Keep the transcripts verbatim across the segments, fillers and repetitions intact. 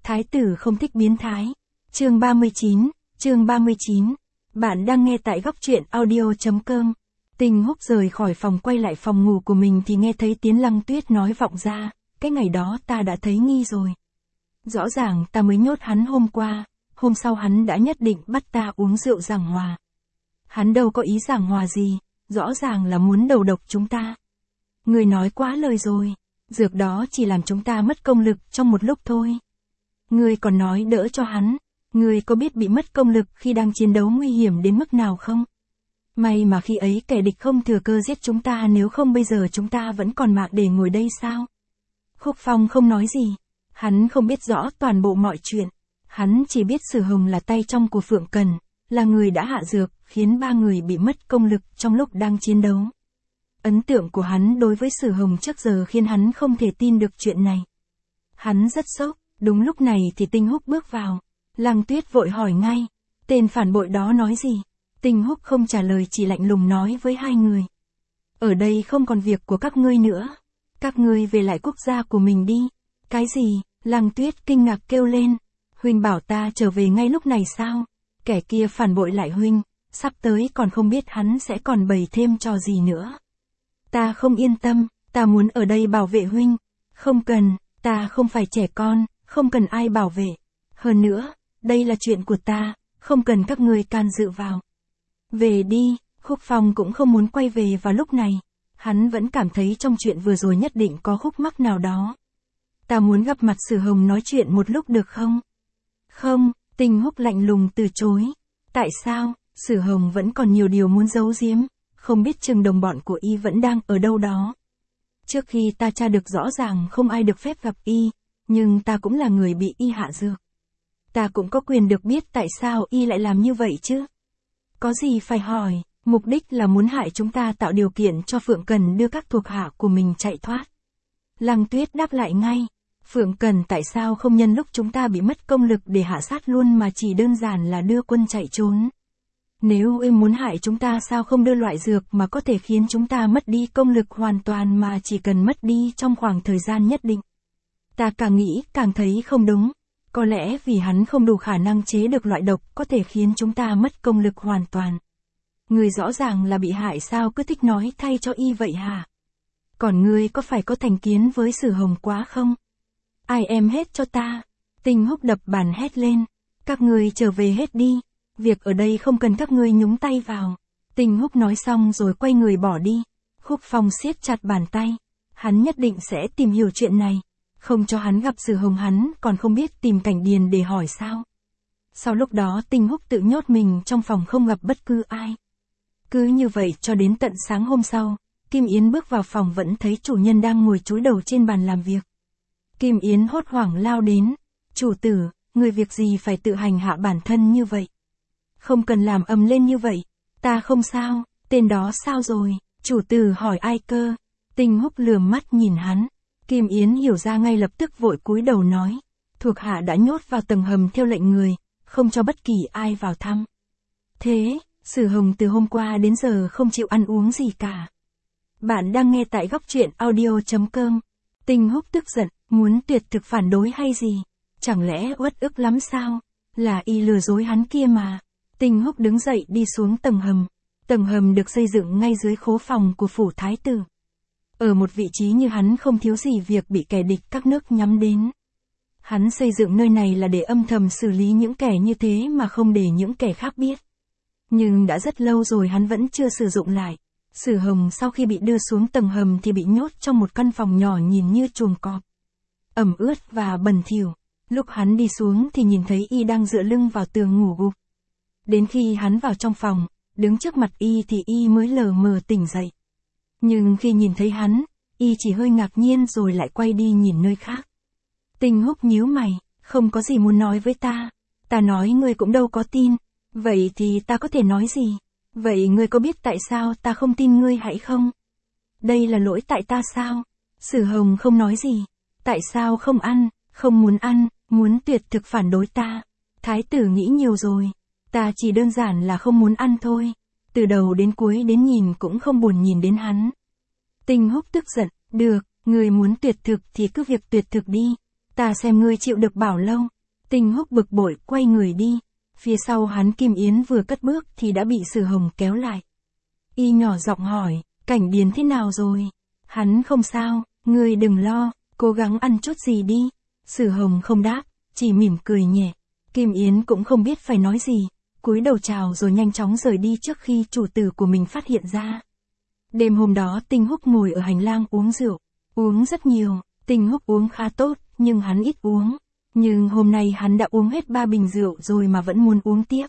Thái tử không thích biến thái. Chương ba mươi chín, chương ba mươi chín. Bạn đang nghe tại góc truyện audio.com. Tình Húc rời khỏi phòng quay lại phòng ngủ của mình thì nghe thấy tiếng Lăng Tuyết nói vọng ra, cái ngày đó ta đã thấy nghi rồi. Rõ ràng ta mới nhốt hắn hôm qua, hôm sau hắn đã nhất định bắt ta uống rượu giảng hòa. Hắn đâu có ý giảng hòa gì, rõ ràng là muốn đầu độc chúng ta. Người nói quá lời rồi, dược đó chỉ làm chúng ta mất công lực trong một lúc thôi. Người còn nói đỡ cho hắn, người có biết bị mất công lực khi đang chiến đấu nguy hiểm đến mức nào không? May mà khi ấy kẻ địch không thừa cơ giết chúng ta, nếu không bây giờ chúng ta vẫn còn mạng để ngồi đây sao? Khúc Phong không nói gì, hắn không biết rõ toàn bộ mọi chuyện, hắn chỉ biết Sử Hồng là tay trong của Phượng Cần, là người đã hạ dược, khiến ba người bị mất công lực trong lúc đang chiến đấu. Ấn tượng của hắn đối với Sử Hồng trước giờ khiến hắn không thể tin được chuyện này. Hắn rất sốc, đúng lúc này thì Tinh Húc bước vào. Lăng Tuyết vội hỏi ngay, tên phản bội đó nói gì? Tinh Húc không trả lời, chỉ lạnh lùng nói với hai người. Ở đây không còn việc của các ngươi nữa. Các ngươi về lại quốc gia của mình đi. Cái gì? Lăng Tuyết kinh ngạc kêu lên. Huynh bảo ta trở về ngay lúc này sao? Kẻ kia phản bội lại huynh, sắp tới còn không biết hắn sẽ còn bày thêm trò gì nữa. Ta không yên tâm, ta muốn ở đây bảo vệ huynh. Không cần, ta không phải trẻ con, không cần ai bảo vệ. Hơn nữa, đây là chuyện của ta, không cần các ngươi can dự vào. Về đi, Khúc Phong cũng không muốn quay về vào lúc này. Hắn vẫn cảm thấy trong chuyện vừa rồi nhất định có khúc mắc nào đó. Ta muốn gặp mặt Sử Hồng nói chuyện một lúc được không? Không, Tinh Húc lạnh lùng từ chối. Tại sao? Sử Hồng vẫn còn nhiều điều muốn giấu giếm, không biết chừng đồng bọn của y vẫn đang ở đâu đó. Trước khi ta tra được rõ ràng không ai được phép gặp y, nhưng ta cũng là người bị y hạ dược. Ta cũng có quyền được biết tại sao y lại làm như vậy chứ. Có gì phải hỏi, mục đích là muốn hại chúng ta, tạo điều kiện cho Phượng Cần đưa các thuộc hạ của mình chạy thoát. Lăng Tuyết đáp lại ngay, Phượng Cần tại sao không nhân lúc chúng ta bị mất công lực để hạ sát luôn mà chỉ đơn giản là đưa quân chạy trốn. Nếu y muốn hại chúng ta sao không đưa loại dược mà có thể khiến chúng ta mất đi công lực hoàn toàn mà chỉ cần mất đi trong khoảng thời gian nhất định. Ta càng nghĩ càng thấy không đúng. Có lẽ vì hắn không đủ khả năng chế được loại độc có thể khiến chúng ta mất công lực hoàn toàn. Người rõ ràng là bị hại, sao cứ thích nói thay cho y vậy hả? Còn ngươi có phải có thành kiến với Sử Hồng quá không? Ai em hết cho ta? Tinh Húc đập bàn hét lên. Các ngươi trở về hết đi. Việc ở đây không cần các ngươi nhúng tay vào. Tinh Húc nói xong rồi quay người bỏ đi. Khúc Phong siết chặt bàn tay. Hắn nhất định sẽ tìm hiểu chuyện này. Không cho hắn gặp Sử Hồng hắn còn không biết tìm Cảnh Điền để hỏi sao. Sau lúc đó Tinh Húc tự nhốt mình trong phòng không gặp bất cứ ai. Cứ như vậy cho đến tận sáng hôm sau, Kim Yến bước vào phòng vẫn thấy chủ nhân đang ngồi chúi đầu trên bàn làm việc. Kim Yến hốt hoảng lao đến. Chủ tử, người việc gì phải tự hành hạ bản thân như vậy? Không cần làm ầm lên như vậy. Ta không sao, tên đó sao rồi? Chủ tử hỏi ai cơ? Tinh Húc lườm mắt nhìn hắn. Kim Yến hiểu ra ngay lập tức vội cúi đầu nói. Thuộc hạ đã nhốt vào tầng hầm theo lệnh người, không cho bất kỳ ai vào thăm. Thế, Sử Hồng từ hôm qua đến giờ không chịu ăn uống gì cả. Bạn đang nghe tại góc truyện audio.com. Tinh Húc tức giận, muốn tuyệt thực phản đối hay gì? Chẳng lẽ uất ức lắm sao? Là y lừa dối hắn kia mà. Tinh Húc đứng dậy đi xuống tầng hầm. Tầng hầm được xây dựng ngay dưới khố phòng của phủ thái tử. Ở một vị trí như hắn không thiếu gì việc bị kẻ địch các nước nhắm đến. Hắn xây dựng nơi này là để âm thầm xử lý những kẻ như thế mà không để những kẻ khác biết. Nhưng đã rất lâu rồi hắn vẫn chưa sử dụng lại. Sử Hồng sau khi bị đưa xuống tầng hầm thì bị nhốt trong một căn phòng nhỏ nhìn như chuồng cọp. Ẩm ướt và bẩn thỉu. Lúc hắn đi xuống thì nhìn thấy y đang dựa lưng vào tường ngủ gục. Đến khi hắn vào trong phòng, đứng trước mặt y thì y mới lờ mờ tỉnh dậy. Nhưng khi nhìn thấy hắn, y chỉ hơi ngạc nhiên rồi lại quay đi nhìn nơi khác. Tinh Húc nhíu mày, không có gì muốn nói với ta. Ta nói ngươi cũng đâu có tin. Vậy thì ta có thể nói gì? Vậy ngươi có biết tại sao ta không tin ngươi hãy không? Đây là lỗi tại ta sao? Sử Hồng không nói gì. Tại sao không ăn, không muốn ăn, muốn tuyệt thực phản đối ta? Thái tử nghĩ nhiều rồi. Ta chỉ đơn giản là không muốn ăn thôi. Từ đầu đến cuối đến nhìn cũng không buồn nhìn đến hắn. Tinh Húc tức giận, được, ngươi muốn tuyệt thực thì cứ việc tuyệt thực đi. Ta xem ngươi chịu được bảo lâu. Tinh Húc bực bội quay người đi. Phía sau hắn Kim Yến vừa cất bước thì đã bị Sử Hồng kéo lại. Y nhỏ giọng hỏi, Cảnh Điền thế nào rồi? Hắn không sao, ngươi đừng lo, cố gắng ăn chút gì đi. Sử Hồng không đáp, chỉ mỉm cười nhẹ. Kim Yến cũng không biết phải nói gì, cúi đầu chào rồi nhanh chóng rời đi trước khi chủ tử của mình phát hiện ra. Đêm hôm đó Tinh Húc ngồi ở hành lang uống rượu, uống rất nhiều. Tinh Húc uống khá tốt, nhưng hắn ít uống. Nhưng hôm nay hắn đã uống hết ba bình rượu rồi mà vẫn muốn uống tiếp.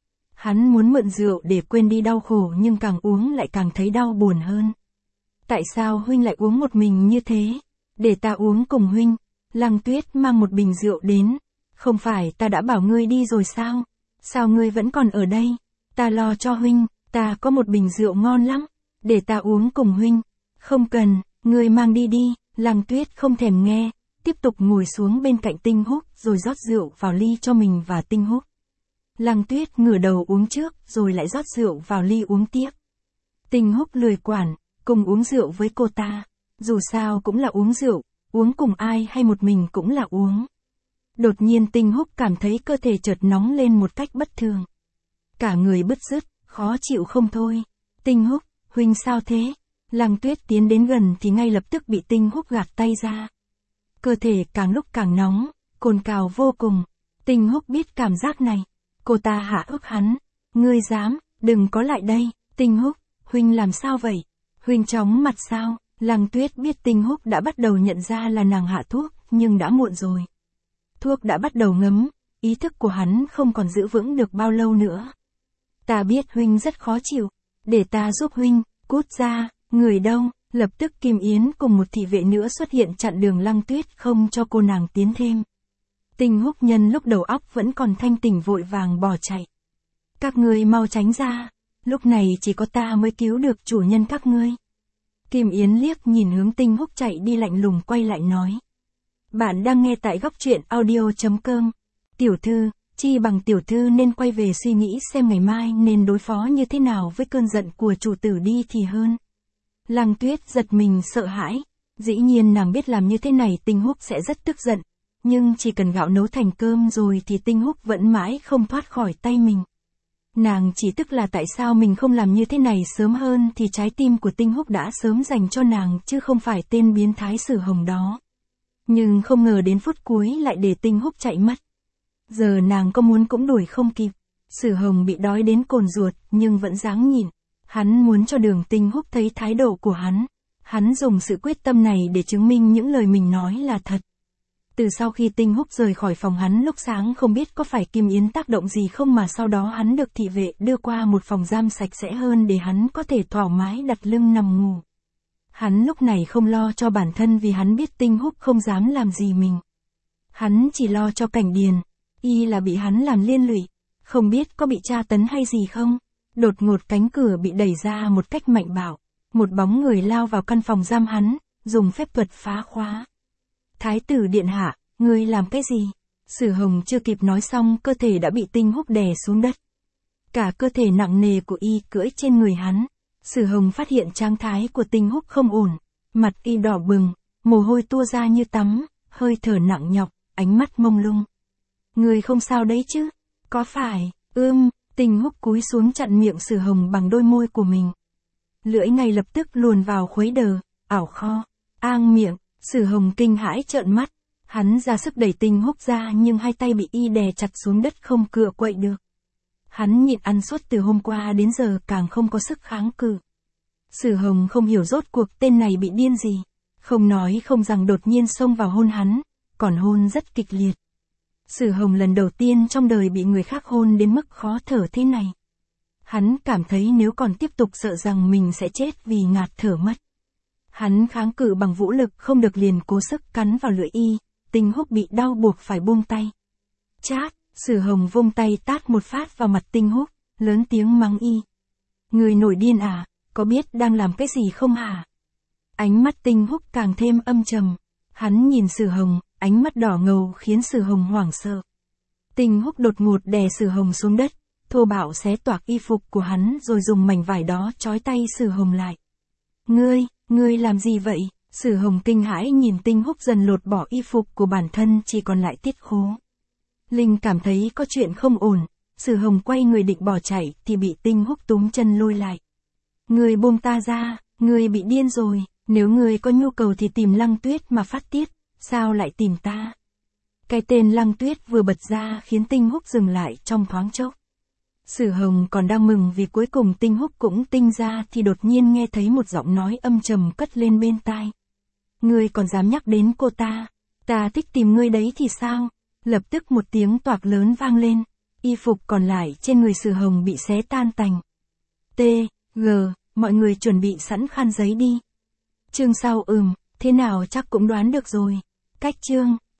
Hắn muốn mượn rượu để quên đi đau khổ nhưng càng uống lại càng thấy đau buồn hơn. Tại sao huynh lại uống một mình như thế? Để ta uống cùng huynh. Lăng Tuyết mang một bình rượu đến. Không phải ta đã bảo ngươi đi rồi sao? Sao ngươi vẫn còn ở đây? Ta lo cho huynh, ta có một bình rượu ngon lắm. Để ta uống cùng huynh. Không cần, ngươi mang đi đi. Lăng Tuyết không thèm nghe, tiếp tục ngồi xuống bên cạnh Tinh Húc rồi rót rượu vào ly cho mình và Tinh Húc. Lăng Tuyết ngửa đầu uống trước rồi lại rót rượu vào ly uống tiếp. Tinh Húc lười quản, cùng uống rượu với cô ta. Dù sao cũng là uống rượu, uống cùng ai hay một mình cũng là uống. Đột nhiên Tinh Húc cảm thấy cơ thể chợt nóng lên một cách bất thường. Cả người bứt rứt, khó chịu không thôi. Tinh Húc, huynh sao thế? Lăng Tuyết tiến đến gần thì ngay lập tức bị Tinh Húc gạt tay ra. Cơ thể càng lúc càng nóng, cồn cào vô cùng. Tinh Húc biết cảm giác này. Cô ta hạ ức hắn. Ngươi dám, đừng có lại đây. Tinh Húc, huynh làm sao vậy? Huynh chóng mặt sao? Lăng Tuyết biết Tinh Húc đã bắt đầu nhận ra là nàng hạ thuốc, nhưng đã muộn rồi. Thuốc đã bắt đầu ngấm, ý thức của hắn không còn giữ vững được bao lâu nữa. Ta biết huynh rất khó chịu, để ta giúp huynh, cút ra, người đâu? Lập tức Kim Yến cùng một thị vệ nữa xuất hiện chặn đường Lăng Tuyết không cho cô nàng tiến thêm. Tinh Húc nhân lúc đầu óc vẫn còn thanh tỉnh vội vàng bỏ chạy. Các ngươi mau tránh ra, lúc này chỉ có ta mới cứu được chủ nhân các ngươi. Kim Yến liếc nhìn hướng Tinh Húc chạy đi lạnh lùng quay lại nói. Bạn đang nghe tại góc truyện audio chấm com. Tiểu thư, chi bằng tiểu thư nên quay về suy nghĩ xem ngày mai nên đối phó như thế nào với cơn giận của chủ tử đi thì hơn. Lăng Tuyết giật mình sợ hãi. Dĩ nhiên nàng biết làm như thế này Tinh Húc sẽ rất tức giận. Nhưng chỉ cần gạo nấu thành cơm rồi thì Tinh Húc vẫn mãi không thoát khỏi tay mình. Nàng chỉ tức là tại sao mình không làm như thế này sớm hơn thì trái tim của Tinh Húc đã sớm dành cho nàng chứ không phải tên biến thái Sử Hồng đó. Nhưng không ngờ đến phút cuối lại để Tinh Húc chạy mất. Giờ nàng có muốn cũng đuổi không kịp. Sử Hồng bị đói đến cồn ruột nhưng vẫn dáng nhìn. Hắn muốn cho Đường Tinh Húc thấy thái độ của hắn. Hắn dùng sự quyết tâm này để chứng minh những lời mình nói là thật. Từ sau khi Tinh Húc rời khỏi phòng hắn lúc sáng không biết có phải Kim Yến tác động gì không mà sau đó hắn được thị vệ đưa qua một phòng giam sạch sẽ hơn để hắn có thể thoải mái đặt lưng nằm ngủ. Hắn lúc này không lo cho bản thân vì hắn biết Tinh Húc không dám làm gì mình. Hắn chỉ lo cho Cảnh Điền, y là bị hắn làm liên lụy, không biết có bị tra tấn hay gì không. Đột ngột cánh cửa bị đẩy ra một cách mạnh bạo, một bóng người lao vào căn phòng giam hắn, dùng phép thuật phá khóa. Thái tử điện hạ, ngươi làm cái gì? Sử Hồng chưa kịp nói xong cơ thể đã bị Tinh Húc đè xuống đất. Cả cơ thể nặng nề của y cưỡi trên người hắn. Sử Hồng phát hiện trạng thái của Tinh Húc không ổn, mặt y đỏ bừng, mồ hôi tua ra như tắm, hơi thở nặng nhọc, ánh mắt mông lung. Ngươi không sao đấy chứ? Có phải? Ưm, Tinh Húc cúi xuống chặn miệng Sử Hồng bằng đôi môi của mình. Lưỡi ngay lập tức luồn vào khuấy đờ, ảo kho, ang miệng. Sử Hồng kinh hãi trợn mắt, hắn ra sức đẩy Tinh Húc ra nhưng hai tay bị y đè chặt xuống đất không cựa quậy được. Hắn nhịn ăn suốt từ hôm qua đến giờ càng không có sức kháng cự. Sử Hồng không hiểu rốt cuộc tên này bị điên gì, không nói không rằng đột nhiên xông vào hôn hắn, còn hôn rất kịch liệt. Sử Hồng lần đầu tiên trong đời bị người khác hôn đến mức khó thở thế này. Hắn cảm thấy nếu còn tiếp tục sợ rằng mình sẽ chết vì ngạt thở mất. Hắn kháng cự bằng vũ lực không được liền cố sức cắn vào lưỡi y, Tinh Húc bị đau buộc phải buông tay. Chát, Sử Hồng vung tay tát một phát vào mặt Tinh Húc, lớn tiếng mắng y. Người nổi điên à, có biết đang làm cái gì không hả? Ánh mắt Tinh Húc càng thêm âm trầm. Hắn nhìn Sử Hồng, ánh mắt đỏ ngầu khiến Sử Hồng hoảng sợ. Tinh Húc đột ngột đè Sử Hồng xuống đất, thô bạo xé toạc y phục của hắn rồi dùng mảnh vải đó trói tay Sử Hồng lại. Ngươi, ngươi làm gì vậy? Sử Hồng kinh hãi nhìn Tinh Húc dần lột bỏ y phục của bản thân chỉ còn lại tiết khố. Linh cảm thấy có chuyện không ổn, Sử Hồng quay người định bỏ chạy thì bị Tinh Húc túm chân lôi lại. Ngươi buông ta ra, ngươi bị điên rồi, nếu ngươi có nhu cầu thì tìm Lăng Tuyết mà phát tiết, sao lại tìm ta? Cái tên Lăng Tuyết vừa bật ra khiến Tinh Húc dừng lại trong thoáng chốc. Sử Hồng còn đang mừng vì cuối cùng Tinh Húc cũng tinh ra thì đột nhiên nghe thấy một giọng nói âm trầm cất lên bên tai. Ngươi còn dám nhắc đến cô ta, ta thích tìm ngươi đấy thì sao? Lập tức một tiếng toạc lớn vang lên, y phục còn lại trên người Sử Hồng bị xé tan tành. T, G, mọi người chuẩn bị sẵn khăn giấy đi. Chương sau ừm, thế nào chắc cũng đoán được rồi. Cách chương.